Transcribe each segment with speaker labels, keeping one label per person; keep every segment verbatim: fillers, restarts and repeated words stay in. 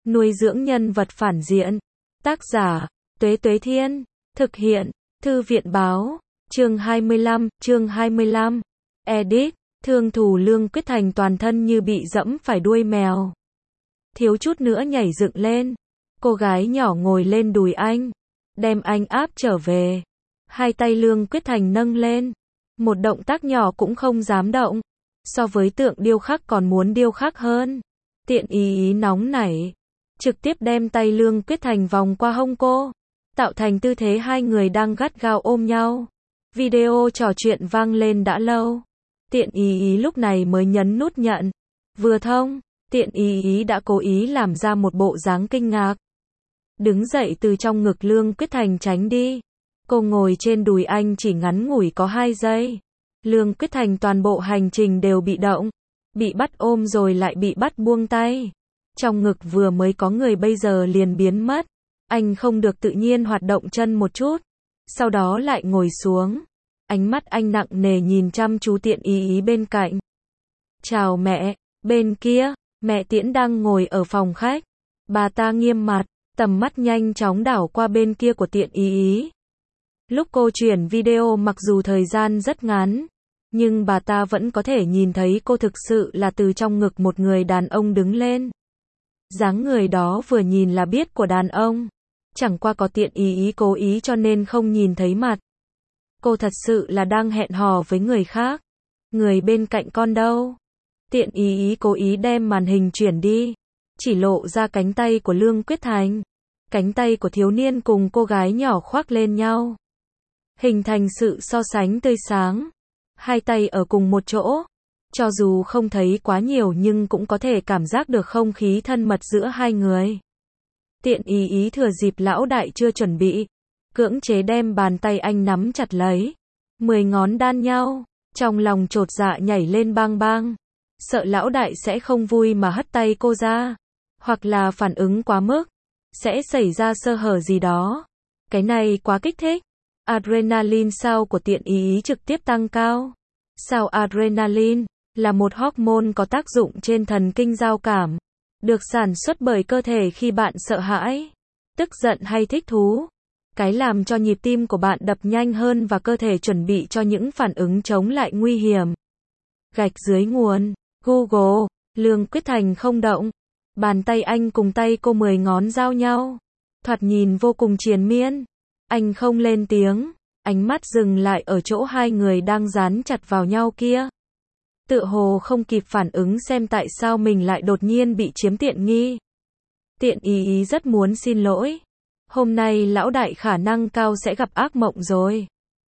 Speaker 1: nuôi dưỡng nhân vật phản diện. Tác giả, Tuế Tuế Thiên. Thực hiện, Thư viện Báo. Chương hai mươi lăm, chương hai mươi lăm. Edit, thương thù Lương Quyết Thành toàn thân như bị dẫm phải đuôi mèo. Thiếu chút nữa nhảy dựng lên. Cô gái nhỏ ngồi lên đùi anh, đem anh áp trở về. Hai tay Lương Quyết Thành nâng lên. Một động tác nhỏ cũng không dám động. So với tượng điêu khắc còn muốn điêu khắc hơn. Tiện ý ý nóng nảy. Trực tiếp đem tay Lương Quyết Thành vòng qua hông cô. Tạo thành tư thế hai người đang gắt gao ôm nhau. Video trò chuyện vang lên đã lâu. Tiện ý ý lúc này mới nhấn nút nhận. Vừa thông, tiện ý ý đã cố ý làm ra một bộ dáng kinh ngạc. Đứng dậy từ trong ngực Lương Quyết Thành tránh đi. Cô ngồi trên đùi anh chỉ ngắn ngủi có hai giây. Lương Quyết Thành toàn bộ hành trình đều bị động. Bị bắt ôm rồi lại bị bắt buông tay. Trong ngực vừa mới có người bây giờ liền biến mất. Anh không được tự nhiên hoạt động chân một chút. Sau đó lại ngồi xuống. Ánh mắt anh nặng nề nhìn chăm chú tiện ý ý bên cạnh. Chào mẹ. Bên kia, mẹ Tiễn đang ngồi ở phòng khách. Bà ta nghiêm mặt, tầm mắt nhanh chóng đảo qua bên kia của tiện ý ý. Lúc cô chuyển video mặc dù thời gian rất ngắn, nhưng bà ta vẫn có thể nhìn thấy cô thực sự là từ trong ngực một người đàn ông đứng lên. Dáng người đó vừa nhìn là biết của đàn ông. Chẳng qua có tiện ý ý cố ý cho nên không nhìn thấy mặt. Cô thật sự là đang hẹn hò với người khác. Người bên cạnh con đâu? Tiện ý ý cố ý đem màn hình chuyển đi. Chỉ lộ ra cánh tay của Lương Quyết Thành. Cánh tay của thiếu niên cùng cô gái nhỏ khoác lên nhau. Hình thành sự so sánh tươi sáng. Hai tay ở cùng một chỗ. Cho dù không thấy quá nhiều nhưng cũng có thể cảm giác được không khí thân mật giữa hai người. Tiện ý ý thừa dịp lão đại chưa chuẩn bị. Cưỡng chế đem bàn tay anh nắm chặt lấy. Mười ngón đan nhau. Trong lòng chột dạ nhảy lên bang bang. Sợ lão đại sẽ không vui mà hất tay cô ra. Hoặc là phản ứng quá mức. Sẽ xảy ra sơ hở gì đó. Cái này quá kích thích. Adrenaline sau của tiện ý ý trực tiếp tăng cao. Sao adrenaline là một hormone có tác dụng trên thần kinh giao cảm. Được sản xuất bởi cơ thể khi bạn sợ hãi, tức giận hay thích thú. Cái làm cho nhịp tim của bạn đập nhanh hơn và cơ thể chuẩn bị cho những phản ứng chống lại nguy hiểm. Gạch dưới nguồn. Google. Lương Quyết Thành không động. Bàn tay anh cùng tay cô mười ngón giao nhau. Thoạt nhìn vô cùng triền miên. Anh không lên tiếng. Ánh mắt dừng lại ở chỗ hai người đang dán chặt vào nhau kia. Tựa hồ không kịp phản ứng xem tại sao mình lại đột nhiên bị chiếm tiện nghi. Tiện ý ý rất muốn xin lỗi. Hôm nay lão đại khả năng cao sẽ gặp ác mộng rồi.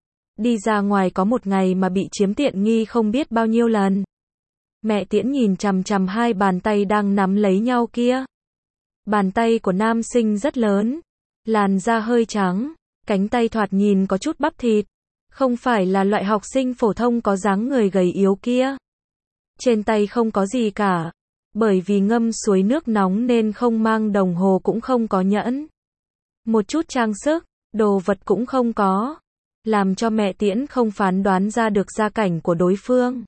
Speaker 1: Đi ra ngoài có một ngày mà bị chiếm tiện nghi không biết bao nhiêu lần. Mẹ Tiễn nhìn chằm chằm hai bàn tay đang nắm lấy nhau kia. Bàn tay của nam sinh rất lớn. Làn da hơi trắng. Cánh tay thoạt nhìn có chút bắp thịt. Không phải là loại học sinh phổ thông có dáng người gầy yếu kia. Trên tay không có gì cả. Bởi vì ngâm suối nước nóng nên không mang đồng hồ cũng không có nhẫn. Một chút trang sức, đồ vật cũng không có. Làm cho mẹ Tiễn không phán đoán ra được gia cảnh của đối phương.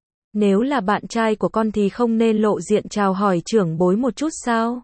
Speaker 1: Nếu là bạn trai của con thì không nên lộ diện chào hỏi trưởng bối một chút sao?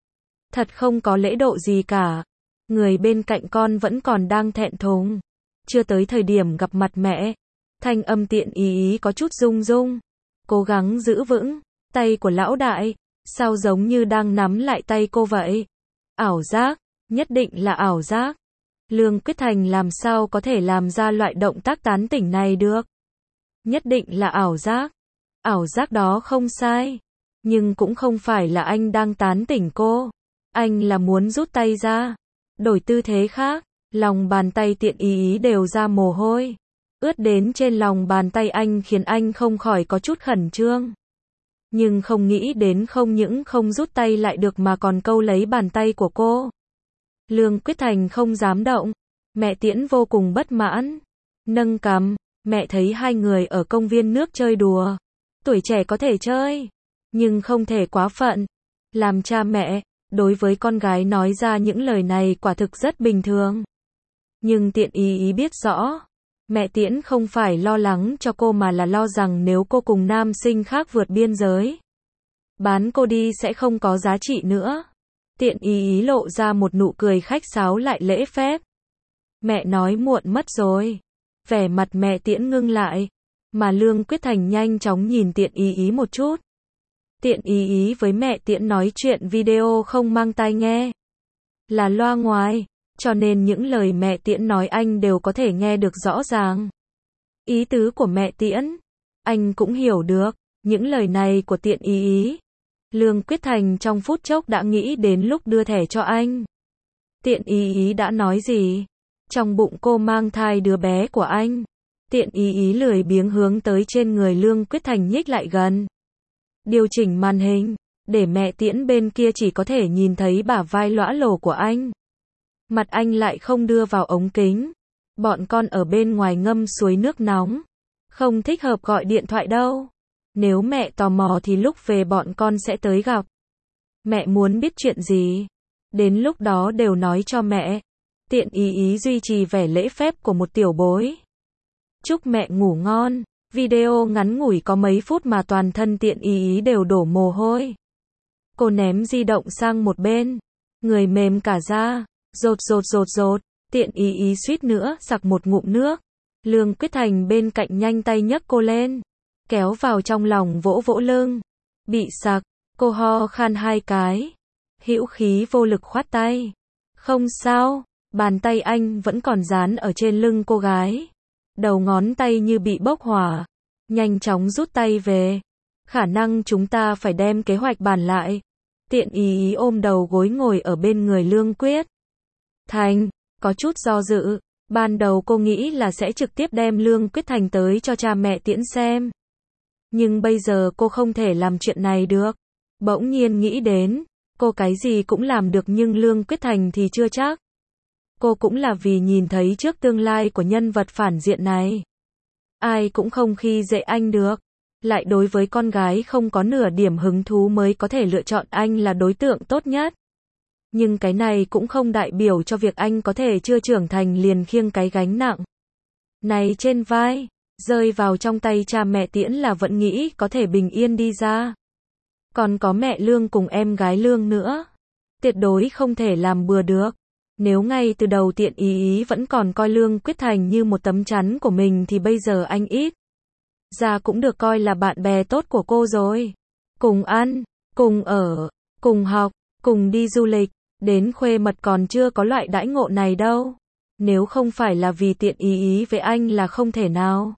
Speaker 1: Thật không có lễ độ gì cả. Người bên cạnh con vẫn còn đang thẹn thùng. Chưa tới thời điểm gặp mặt mẹ. Thanh âm tiện ý ý có chút rung rung. Cố gắng giữ vững. Tay của lão đại. Sao giống như đang nắm lại tay cô vậy? Ảo giác. Nhất định là ảo giác. Lương Quyết Thành làm sao có thể làm ra loại động tác tán tỉnh này được? Nhất định là ảo giác. Ảo giác đó không sai. Nhưng cũng không phải là anh đang tán tỉnh cô. Anh là muốn rút tay ra. Đổi tư thế khác. Lòng bàn tay tiện ý ý đều ra mồ hôi. Ướt đến trên lòng bàn tay anh khiến anh không khỏi có chút khẩn trương. Nhưng không nghĩ đến không những không rút tay lại được mà còn câu lấy bàn tay của cô. Lương Quyết Thành không dám động. Mẹ Tiễn vô cùng bất mãn. Nâng cằm. Mẹ thấy hai người ở công viên nước chơi đùa. Tuổi trẻ có thể chơi. Nhưng không thể quá phận. Làm cha mẹ, đối với con gái nói ra những lời này quả thực rất bình thường. Nhưng tiện ý ý biết rõ. Mẹ Tiễn không phải lo lắng cho cô mà là lo rằng nếu cô cùng nam sinh khác vượt biên giới. Bán cô đi sẽ không có giá trị nữa. Tiện ý ý lộ ra một nụ cười khách sáo lại lễ phép. Mẹ nói muộn mất rồi. Vẻ mặt mẹ Tiễn ngưng lại. Mà Lương Quyết Thành nhanh chóng nhìn Tiện ý ý một chút. Tiện ý ý với mẹ Tiễn nói chuyện video không mang tai nghe. Là loa ngoài. Cho nên những lời mẹ Tiễn nói anh đều có thể nghe được rõ ràng. Ý tứ của mẹ Tiễn, anh cũng hiểu được. Những lời này của Tiện ý ý. Lương Quyết Thành trong phút chốc đã nghĩ đến lúc đưa thẻ cho anh. Tiện ý ý đã nói gì? Trong bụng cô mang thai đứa bé của anh. Tiện ý ý lười biếng hướng tới trên người Lương Quyết Thành nhích lại gần. Điều chỉnh màn hình, để mẹ Tiễn bên kia chỉ có thể nhìn thấy bả vai lõa lồ của anh. Mặt anh lại không đưa vào ống kính. Bọn con ở bên ngoài ngâm suối nước nóng. Không thích hợp gọi điện thoại đâu. Nếu mẹ tò mò thì lúc về bọn con sẽ tới gặp. Mẹ muốn biết chuyện gì? Đến lúc đó đều nói cho mẹ. Tiện ý ý duy trì vẻ lễ phép của một tiểu bối. Chúc mẹ ngủ ngon. Video ngắn ngủi có mấy phút mà toàn thân Tiện ý ý đều đổ mồ hôi. Cô ném di động sang một bên. Người mềm cả ra. Rột rột rột rột. Tiện ý ý suýt nữa sặc một ngụm nước. Lương Quyết Thành bên cạnh nhanh tay nhấc cô lên. Kéo vào trong lòng vỗ vỗ lưng. Bị sặc. Cô ho khan hai cái. Hữu khí vô lực khoát tay. Không sao. Bàn tay anh vẫn còn dán ở trên lưng cô gái. Đầu ngón tay như bị bốc hỏa. Nhanh chóng rút tay về. Khả năng chúng ta phải đem kế hoạch bàn lại. Tiện ý ý ôm đầu gối ngồi ở bên người Lương Quyết Thành. Có chút do dự. Ban đầu cô nghĩ là sẽ trực tiếp đem Lương Quyết Thành tới cho cha mẹ Tiễn xem. Nhưng bây giờ cô không thể làm chuyện này được. Bỗng nhiên nghĩ đến. Cô cái gì cũng làm được nhưng Lương Quyết Thành thì chưa chắc. Cô cũng là vì nhìn thấy trước tương lai của nhân vật phản diện này. Ai cũng không khi dễ anh được. Lại đối với con gái không có nửa điểm hứng thú mới có thể lựa chọn anh là đối tượng tốt nhất. Nhưng cái này cũng không đại biểu cho việc anh có thể chưa trưởng thành liền khiêng cái gánh nặng này trên vai. Rơi vào trong tay cha mẹ Tiễn là vẫn nghĩ có thể bình yên đi ra. Còn có mẹ Lương cùng em gái Lương nữa. Tuyệt đối không thể làm bừa được. Nếu ngay từ đầu Tiện ý ý vẫn còn coi Lương Quyết Thành như một tấm chắn của mình thì bây giờ anh ít ra cũng được coi là bạn bè tốt của cô rồi. Cùng ăn, cùng ở, cùng học, cùng đi du lịch, đến khuê mật còn chưa có loại đãi ngộ này đâu. Nếu không phải là vì Tiện ý ý với anh là không thể nào.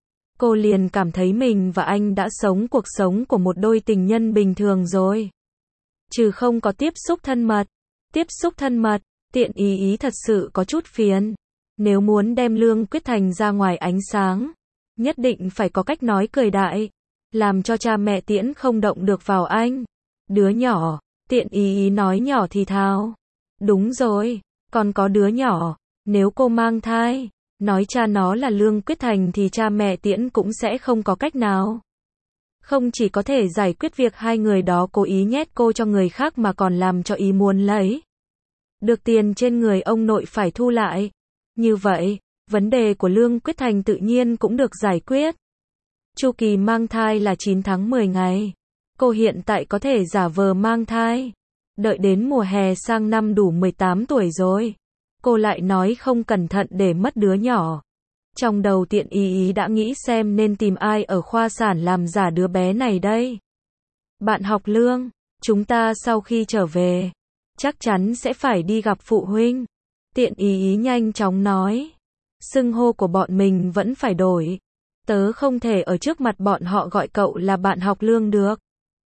Speaker 1: Cô liền cảm thấy mình và anh đã sống cuộc sống của một đôi tình nhân bình thường rồi. Trừ không có tiếp xúc thân mật. Tiếp xúc thân mật, Tiện ý ý thật sự có chút phiền. Nếu muốn đem Lương Quyết Thành ra ngoài ánh sáng, nhất định phải có cách nói cười đại, làm cho cha mẹ Tiễn không động được vào anh. Đứa nhỏ, Tiện ý ý nói nhỏ thì thào. Đúng rồi, còn có đứa nhỏ, nếu cô mang thai, nói cha nó là Lương Quyết Thành thì cha mẹ Tiễn cũng sẽ không có cách nào. Không chỉ có thể giải quyết việc hai người đó cố ý nhét cô cho người khác mà còn làm cho ý muốn lấy được tiền trên người ông nội phải thu lại. Như vậy, vấn đề của Lương Quyết Thành tự nhiên cũng được giải quyết. Chu kỳ mang thai là chín tháng mười ngày. Cô hiện tại có thể giả vờ mang thai. Đợi đến mùa hè sang năm đủ mười tám tuổi rồi. Cô lại nói không cẩn thận để mất đứa nhỏ. Trong đầu Tiện ý ý đã nghĩ xem nên tìm ai ở khoa sản làm giả đứa bé này đây. Bạn học Lương, chúng ta sau khi trở về, chắc chắn sẽ phải đi gặp phụ huynh. Tiện ý ý nhanh chóng nói. Xưng hô của bọn mình vẫn phải đổi. Tớ không thể ở trước mặt bọn họ gọi cậu là bạn học Lương được.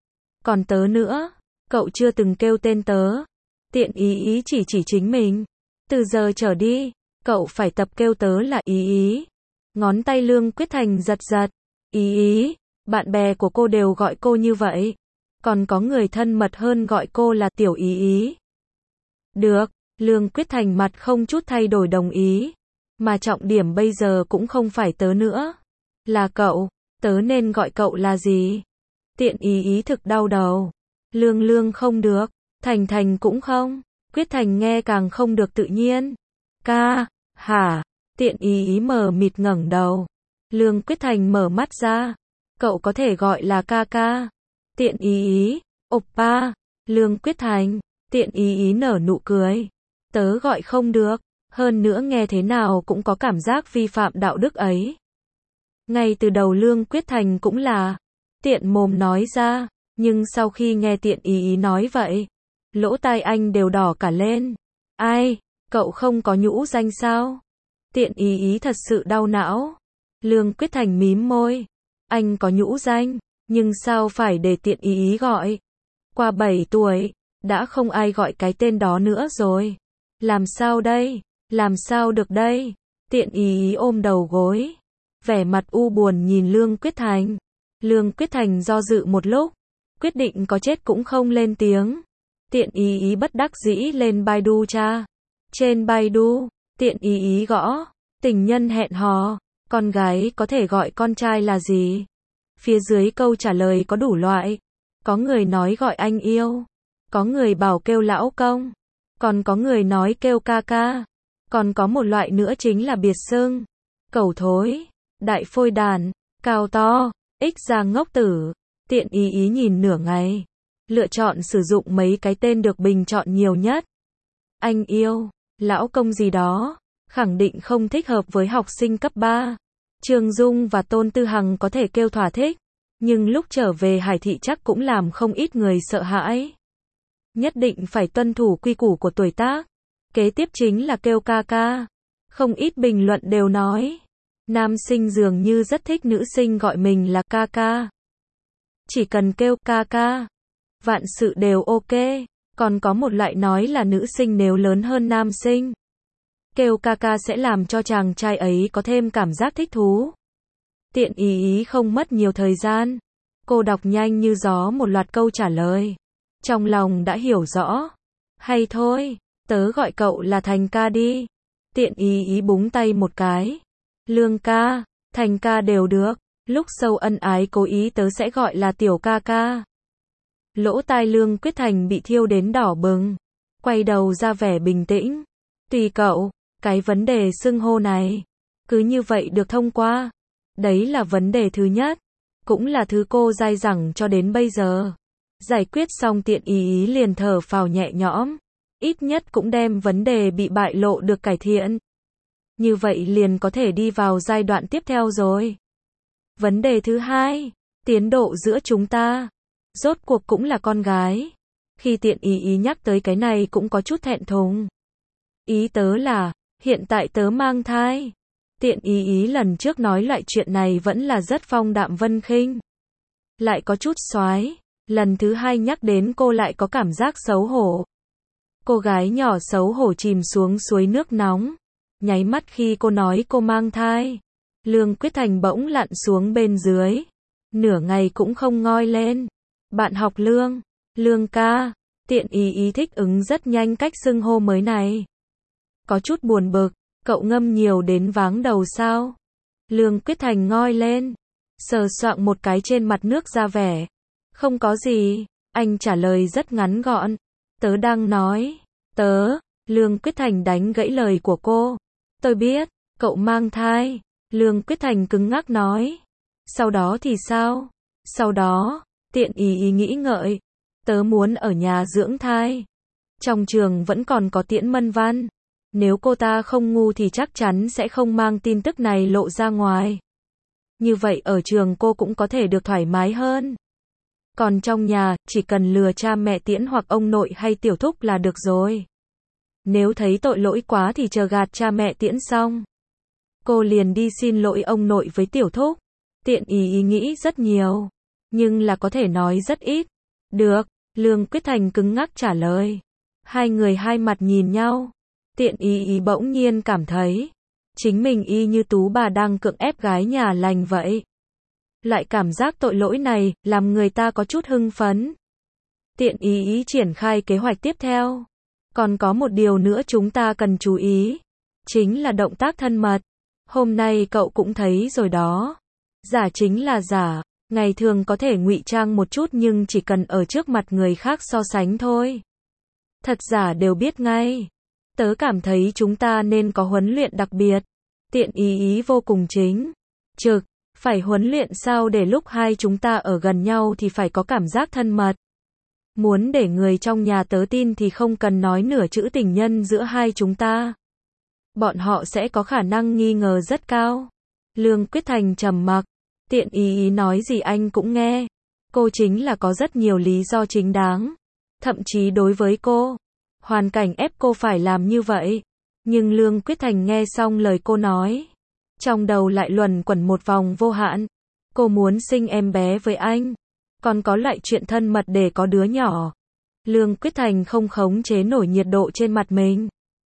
Speaker 1: Còn tớ nữa, cậu chưa từng kêu tên tớ. Tiện ý ý chỉ chỉ chính mình. Từ giờ trở đi, cậu phải tập kêu tớ là ý ý. Ngón tay Lương Quyết Thành giật giật. Ý ý, bạn bè của cô đều gọi cô như vậy. Còn có người thân mật hơn gọi cô là tiểu ý ý. Được, Lương Quyết Thành mặt không chút thay đổi đồng ý. Mà trọng điểm bây giờ cũng không phải tớ nữa. Là cậu, tớ nên gọi cậu là gì? Tiện ý ý thực đau đầu. Lương Lương không được, Thành Thành cũng không. Quyết Thành nghe càng không được tự nhiên. Ca, hả? Tiện ý ý mờ mịt ngẩng đầu. Lương Quyết Thành mở mắt ra. Cậu có thể gọi là ca ca. Tiện ý ý, oppa. Lương Quyết Thành, Tiện ý ý nở nụ cười. Tớ gọi không được, hơn nữa nghe thế nào cũng có cảm giác vi phạm đạo đức ấy. Ngay từ đầu Lương Quyết Thành cũng là tiện mồm nói ra, nhưng sau khi nghe tiện ý ý nói vậy, lỗ tai anh đều đỏ cả lên. Ai, cậu không có nhũ danh sao? Tiện ý ý thật sự đau não. Lương Quyết Thành mím môi. Anh có nhũ danh, nhưng sao phải để tiện ý ý gọi? Qua bảy tuổi, đã không ai gọi cái tên đó nữa rồi. Làm sao đây? Làm sao được đây? Tiện ý ý ôm đầu gối, vẻ mặt u buồn nhìn Lương Quyết Thành. Lương Quyết Thành do dự một lúc, quyết định có chết cũng không lên tiếng. Tiện ý ý bất đắc dĩ lên Baidu tra. Trên Baidu, tiện ý ý gõ, tình nhân hẹn hò, con gái có thể gọi con trai là gì? Phía dưới câu trả lời có đủ loại. Có người nói gọi anh yêu, có người bảo kêu lão công, còn có người nói kêu ca ca, còn có một loại nữa chính là biệt xưng. Cẩu thối, đại phôi đàn, cao to, ích ra ngốc tử. Tiện ý ý nhìn nửa ngày, lựa chọn sử dụng mấy cái tên được bình chọn nhiều nhất. Anh yêu, lão công gì đó, khẳng định không thích hợp với học sinh cấp ba. Trương Dung và Tôn Tư Hằng có thể kêu thỏa thích, nhưng lúc trở về Hải Thị chắc cũng làm không ít người sợ hãi. Nhất định phải tuân thủ quy củ của tuổi tác. Kế tiếp chính là kêu ca ca. Không ít bình luận đều nói, nam sinh dường như rất thích nữ sinh gọi mình là ca ca. Chỉ cần kêu ca ca, vạn sự đều ok. Còn có một loại nói là nữ sinh nếu lớn hơn nam sinh, kêu ca ca sẽ làm cho chàng trai ấy có thêm cảm giác thích thú. Tiện ý ý không mất nhiều thời gian. Cô đọc nhanh như gió một loạt câu trả lời. Trong lòng đã hiểu rõ. Hay thôi, tớ gọi cậu là Thành ca đi. Tiện ý ý búng tay một cái. Lương ca, Thành ca đều được. Lúc sâu ân ái cố ý tớ sẽ gọi là tiểu ca ca. Lỗ tai Lương Quyết Thành bị thiêu đến đỏ bừng. Quay đầu ra vẻ bình tĩnh. Tùy cậu, cái vấn đề xưng hô này cứ như vậy được thông qua. Đấy là vấn đề thứ nhất, cũng là thứ cô dai dẳng cho đến bây giờ. Giải quyết xong tiện ý ý liền thở phào nhẹ nhõm. Ít nhất cũng đem vấn đề bị bại lộ được cải thiện. Như vậy liền có thể đi vào giai đoạn tiếp theo rồi. Vấn đề thứ hai, tiến độ giữa chúng ta. Rốt cuộc cũng là con gái. Khi tiện ý ý nhắc tới cái này cũng có chút thẹn thùng. Ý tớ là, hiện tại tớ mang thai. Tiện ý ý lần trước nói loại chuyện này vẫn là rất phong đạm vân khinh. Lại có chút xoái. Lần thứ hai nhắc đến cô lại có cảm giác xấu hổ. Cô gái nhỏ xấu hổ chìm xuống suối nước nóng. Nháy mắt khi cô nói cô mang thai. Lương Quyết Thành bỗng lặn xuống bên dưới. Nửa ngày cũng không ngoi lên. Bạn học Lương. Lương ca. Tiện ý ý thích ứng rất nhanh cách xưng hô mới này. Có chút buồn bực. Cậu ngâm nhiều đến váng đầu sao? Lương Quyết Thành ngoi lên. Sờ soạng một cái trên mặt nước ra vẻ. Không có gì. Anh trả lời rất ngắn gọn. Tớ đang nói. Tớ. Lương Quyết Thành đánh gãy lời của cô. Tôi biết. Cậu mang thai. Lương Quyết Thành cứng ngắc nói. Sau đó thì sao? Sau đó. Tiện ý ý nghĩ ngợi. Tớ muốn ở nhà dưỡng thai. Trong trường vẫn còn có Tiễn Mân Văn. Nếu cô ta không ngu thì chắc chắn sẽ không mang tin tức này lộ ra ngoài. Như vậy ở trường cô cũng có thể được thoải mái hơn. Còn trong nhà, chỉ cần lừa cha mẹ Tiễn hoặc ông nội hay tiểu thúc là được rồi. Nếu thấy tội lỗi quá thì chờ gạt cha mẹ Tiễn xong, cô liền đi xin lỗi ông nội với tiểu thúc. Tiện ý ý nghĩ rất nhiều, nhưng là có thể nói rất ít. Được, Lương Quyết Thành cứng ngắc trả lời. Hai người hai mặt nhìn nhau. Tiện ý ý bỗng nhiên cảm thấy chính mình y như tú bà đang cưỡng ép gái nhà lành vậy. Loại cảm giác tội lỗi này làm người ta có chút hưng phấn. Tiện ý ý triển khai kế hoạch tiếp theo. Còn có một điều nữa chúng ta cần chú ý, chính là động tác thân mật. Hôm nay cậu cũng thấy rồi đó. Giả chính là giả, ngày thường có thể ngụy trang một chút nhưng chỉ cần ở trước mặt người khác so sánh thôi. Thật giả đều biết ngay. Tớ cảm thấy chúng ta nên có huấn luyện đặc biệt. Tiện ý ý vô cùng chính trực. Phải huấn luyện sao để lúc hai chúng ta ở gần nhau thì phải có cảm giác thân mật. Muốn để người trong nhà tớ tin thì không cần nói nửa chữ tình nhân giữa hai chúng ta. Bọn họ sẽ có khả năng nghi ngờ rất cao. Lương Quyết Thành trầm mặc. Tiện ý ý nói gì anh cũng nghe. Cô chính là có rất nhiều lý do chính đáng. Thậm chí đối với cô, hoàn cảnh ép cô phải làm như vậy. Nhưng Lương Quyết Thành nghe xong lời cô nói, trong đầu lại luẩn quẩn một vòng vô hạn. Cô muốn sinh em bé với anh, còn có lại chuyện thân mật để có đứa nhỏ. Lương Quyết Thành không khống chế nổi nhiệt độ trên mặt mình.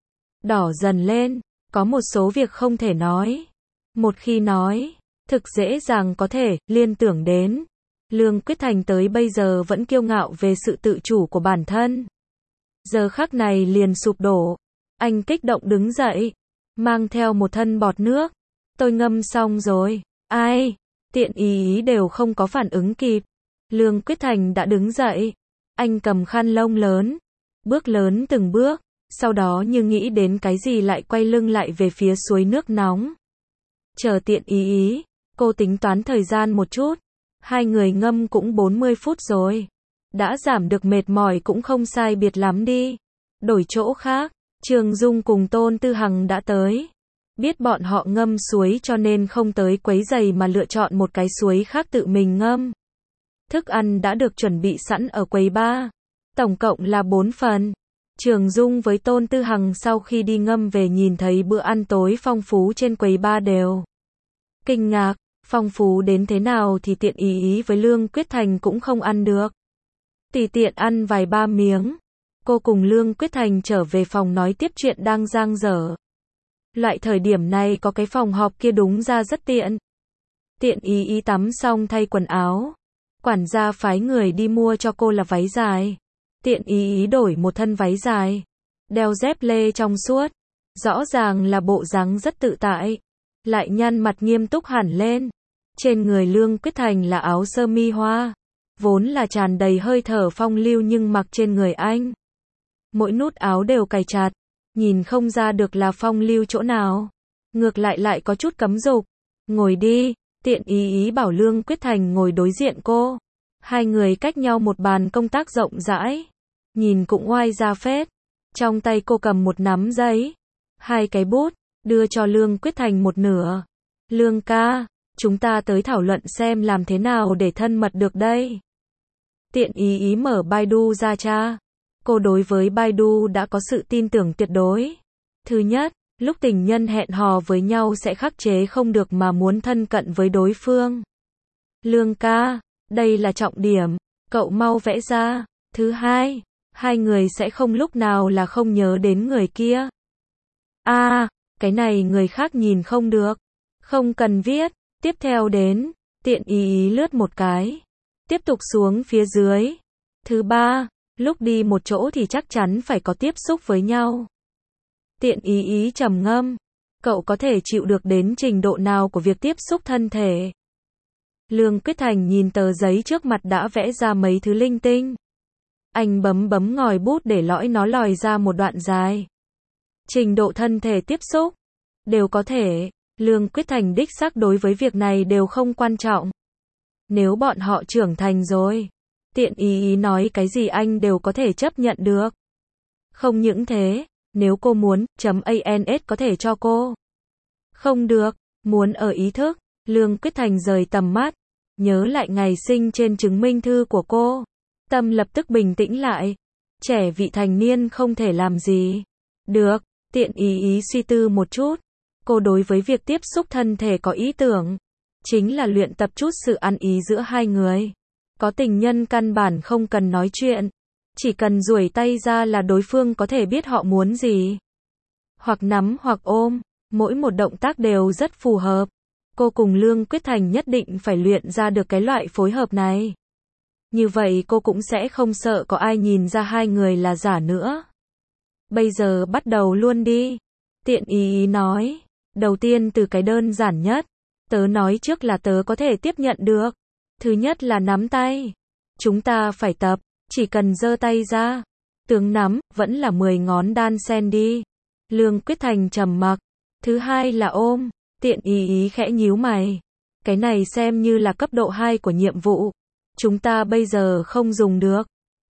Speaker 1: Đỏ dần lên, có một số việc không thể nói. Một khi nói, thực dễ dàng có thể liên tưởng đến. Lương Quyết Thành tới bây giờ vẫn kiêu ngạo về sự tự chủ của bản thân. Giờ khắc này liền sụp đổ. Anh kích động đứng dậy, mang theo một thân bọt nước. Tôi ngâm xong rồi. Ai? Tiện ý ý đều không có phản ứng kịp. Lương Quyết Thành đã đứng dậy. Anh cầm khăn lông lớn, bước lớn từng bước, sau đó như nghĩ đến cái gì lại quay lưng lại về phía suối nước nóng. Chờ tiện ý ý, cô tính toán thời gian một chút. Hai người ngâm cũng bốn mươi phút rồi. Đã giảm được mệt mỏi cũng không sai biệt lắm đi. Đổi chỗ khác, Trường Dung cùng Tôn Tư Hằng đã tới. Biết bọn họ ngâm suối cho nên không tới quấy giày mà lựa chọn một cái suối khác tự mình ngâm. Thức ăn đã được chuẩn bị sẵn ở quầy bar. Tổng cộng là bốn phần. Trường Dung với Tôn Tư Hằng sau khi đi ngâm về nhìn thấy bữa ăn tối phong phú trên quầy bar đều kinh ngạc. Phong phú đến thế nào thì tiện ý ý với Lương Quyết Thành cũng không ăn được. Tùy tiện ăn vài ba miếng. Cô cùng Lương Quyết Thành trở về phòng nói tiếp chuyện đang dang dở. Loại thời điểm này có cái phòng họp kia đúng ra rất tiện. Tiện ý ý tắm xong thay quần áo. Quản gia phái người đi mua cho cô là váy dài. Tiện ý ý đổi một thân váy dài. Đeo dép lê trong suốt. Rõ ràng là bộ dáng rất tự tại. Lại nhăn mặt nghiêm túc hẳn lên. Trên người Lương Quyết Thành là áo sơ mi hoa. Vốn là tràn đầy hơi thở phong lưu nhưng mặc trên người anh. Mỗi nút áo đều cài chặt. Nhìn không ra được là phong lưu chỗ nào. Ngược lại lại có chút cấm dục. Ngồi đi, tiện ý ý bảo Lương Quyết Thành ngồi đối diện cô. Hai người cách nhau một bàn công tác rộng rãi. Nhìn cũng oai ra phết. Trong tay cô cầm một nắm giấy. Hai cái bút. Đưa cho Lương Quyết Thành một nửa. Lương ca, chúng ta tới thảo luận xem làm thế nào để thân mật được đây. Tiện ý ý mở Baidu ra tra. Cô đối với Baidu đã có sự tin tưởng tuyệt đối. Thứ nhất, lúc tình nhân hẹn hò với nhau sẽ khắc chế không được mà muốn thân cận với đối phương. Lương ca, đây là trọng điểm, cậu mau vẽ ra. Thứ hai, hai người sẽ không lúc nào là không nhớ đến người kia. A, à, cái này người khác nhìn không được. Không cần viết. Tiếp theo đến, tiện ý ý lướt một cái. Tiếp tục xuống phía dưới. Thứ ba, lúc đi một chỗ thì chắc chắn phải có tiếp xúc với nhau. Tiện ý ý trầm ngâm. Cậu có thể chịu được đến trình độ nào của việc tiếp xúc thân thể? Lương Quyết Thành nhìn tờ giấy trước mặt đã vẽ ra mấy thứ linh tinh. Anh bấm bấm ngòi bút để lõi nó lòi ra một đoạn dài. Trình độ thân thể tiếp xúc. Đều có thể. Lương Quyết Thành đích xác đối với việc này đều không quan trọng. Nếu bọn họ trưởng thành rồi, tiện ý ý nói cái gì anh đều có thể chấp nhận được. Không những thế, nếu cô muốn, chấm ans có thể cho cô. Không được, muốn ở ý thức. Lương Quyết Thành rời tầm mắt, nhớ lại ngày sinh trên chứng minh thư của cô. Tâm lập tức bình tĩnh lại. Trẻ vị thành niên không thể làm gì. Được, tiện ý ý suy tư một chút. Cô đối với việc tiếp xúc thân thể có ý tưởng. Chính là luyện tập chút sự ăn ý giữa hai người. Có tình nhân căn bản không cần nói chuyện. Chỉ cần duỗi tay ra là đối phương có thể biết họ muốn gì. Hoặc nắm hoặc ôm. Mỗi một động tác đều rất phù hợp. Cô cùng Lương Quyết Thành nhất định phải luyện ra được cái loại phối hợp này. Như vậy cô cũng sẽ không sợ có ai nhìn ra hai người là giả nữa. Bây giờ bắt đầu luôn đi. Tiện ý ý nói. Đầu tiên từ cái đơn giản nhất. Tớ nói trước là tớ có thể tiếp nhận được. Thứ nhất là nắm tay. Chúng ta phải tập. Chỉ cần giơ tay ra. Tướng nắm, vẫn là mười ngón đan sen đi. Lương Quyết Thành trầm mặc. Thứ hai là ôm. Tiện ý ý khẽ nhíu mày. Cái này xem như là cấp độ hai của nhiệm vụ. Chúng ta bây giờ không dùng được.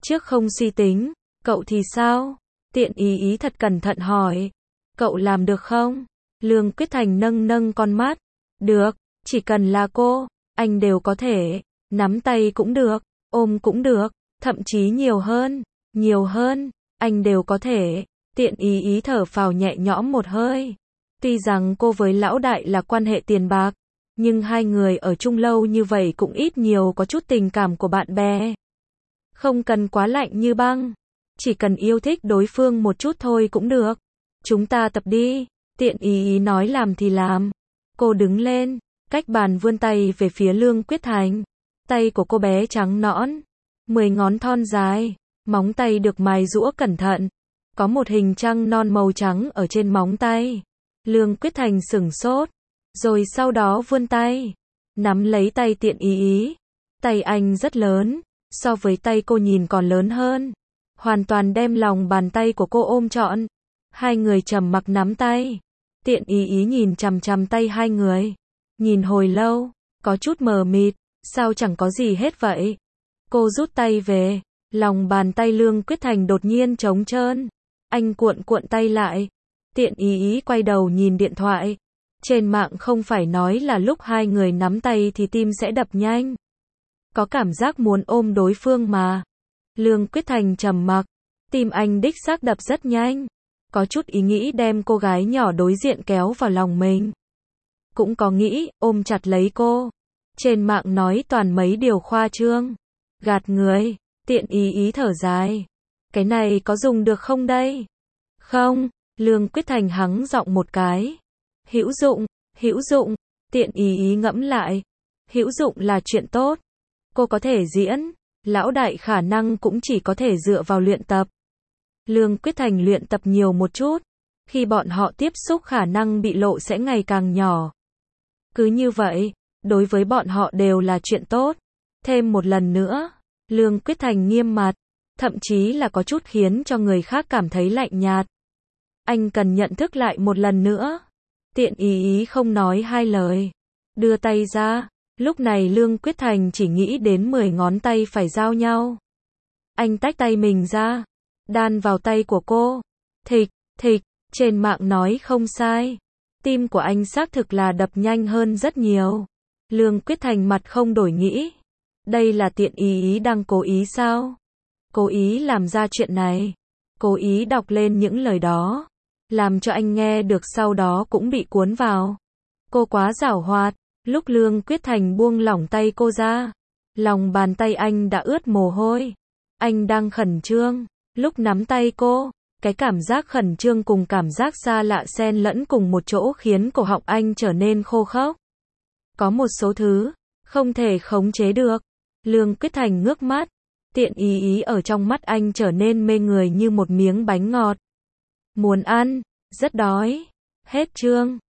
Speaker 1: Trước không suy tính, cậu thì sao? Tiện ý ý thật cẩn thận hỏi. Cậu làm được không? Lương Quyết Thành nâng nâng con mắt. Được, chỉ cần là cô, anh đều có thể. Nắm tay cũng được, ôm cũng được, thậm chí nhiều hơn, nhiều hơn, anh đều có thể. Tiện ý ý thở phào nhẹ nhõm một hơi. Tuy rằng cô với lão đại là quan hệ tiền bạc, nhưng hai người ở chung lâu như vậy cũng ít nhiều có chút tình cảm của bạn bè. Không cần quá lạnh như băng, chỉ cần yêu thích đối phương một chút thôi cũng được. Chúng ta tập đi, tiện ý ý nói làm thì làm. Cô đứng lên, cách bàn vươn tay về phía Lương Quyết Thành. Tay của cô bé trắng nõn, mười ngón thon dài, móng tay được mài giũa cẩn thận. Có một hình trăng non màu trắng ở trên móng tay. Lương Quyết Thành sửng sốt, rồi sau đó vươn tay, nắm lấy tay tiện ý ý. Tay anh rất lớn, so với tay cô nhìn còn lớn hơn. Hoàn toàn đem lòng bàn tay của cô ôm trọn. Hai người trầm mặc nắm tay. Tiện ý ý nhìn chằm chằm tay hai người. Nhìn hồi lâu, có chút mờ mịt, sao chẳng có gì hết vậy? Cô rút tay về, lòng bàn tay Lương Quyết Thành đột nhiên trống trơn. Anh cuộn cuộn tay lại. Tiện ý ý quay đầu nhìn điện thoại. Trên mạng không phải nói là lúc hai người nắm tay thì tim sẽ đập nhanh. Có cảm giác muốn ôm đối phương mà. Lương Quyết Thành trầm mặc. Tim anh đích xác đập rất nhanh. Có chút ý nghĩ đem cô gái nhỏ đối diện kéo vào lòng mình. Cũng có nghĩ ôm chặt lấy cô. Trên mạng nói toàn mấy điều khoa trương. Gạt người. Tiện ý ý thở dài. Cái này có dùng được không đây? Không. Lương Quyết Thành hắng giọng một cái. Hữu dụng, hữu dụng. Tiện ý ý ngẫm lại. Hữu dụng là chuyện tốt. Cô có thể diễn. Lão đại khả năng cũng chỉ có thể dựa vào luyện tập. Lương Quyết Thành luyện tập nhiều một chút. Khi bọn họ tiếp xúc khả năng bị lộ sẽ ngày càng nhỏ. Cứ như vậy, đối với bọn họ đều là chuyện tốt. Thêm một lần nữa, Lương Quyết Thành nghiêm mặt, thậm chí là có chút khiến cho người khác cảm thấy lạnh nhạt. Anh cần nhận thức lại một lần nữa. Tiện ý ý không nói hai lời. Đưa tay ra. Lúc này Lương Quyết Thành chỉ nghĩ đến mười ngón tay phải giao nhau. Anh tách tay mình ra. Đan vào tay của cô. Thịch, thịch, trên mạng nói không sai. Tim của anh xác thực là đập nhanh hơn rất nhiều. Lương Quyết Thành mặt không đổi nghĩ. Đây là tiện ý ý đang cố ý sao? Cố ý làm ra chuyện này. Cố ý đọc lên những lời đó. Làm cho anh nghe được sau đó cũng bị cuốn vào. Cô quá giảo hoạt. Lúc Lương Quyết Thành buông lỏng tay cô ra. Lòng bàn tay anh đã ướt mồ hôi. Anh đang khẩn trương. Lúc nắm tay cô, cái cảm giác khẩn trương cùng cảm giác xa lạ xen lẫn cùng một chỗ khiến cổ họng anh trở nên khô khốc. Có một số thứ, không thể khống chế được. Lương Quyết Thành ngước mắt. Tiện ý ý ở trong mắt anh trở nên mê người như một miếng bánh ngọt. Muốn ăn, rất đói. Hết chương.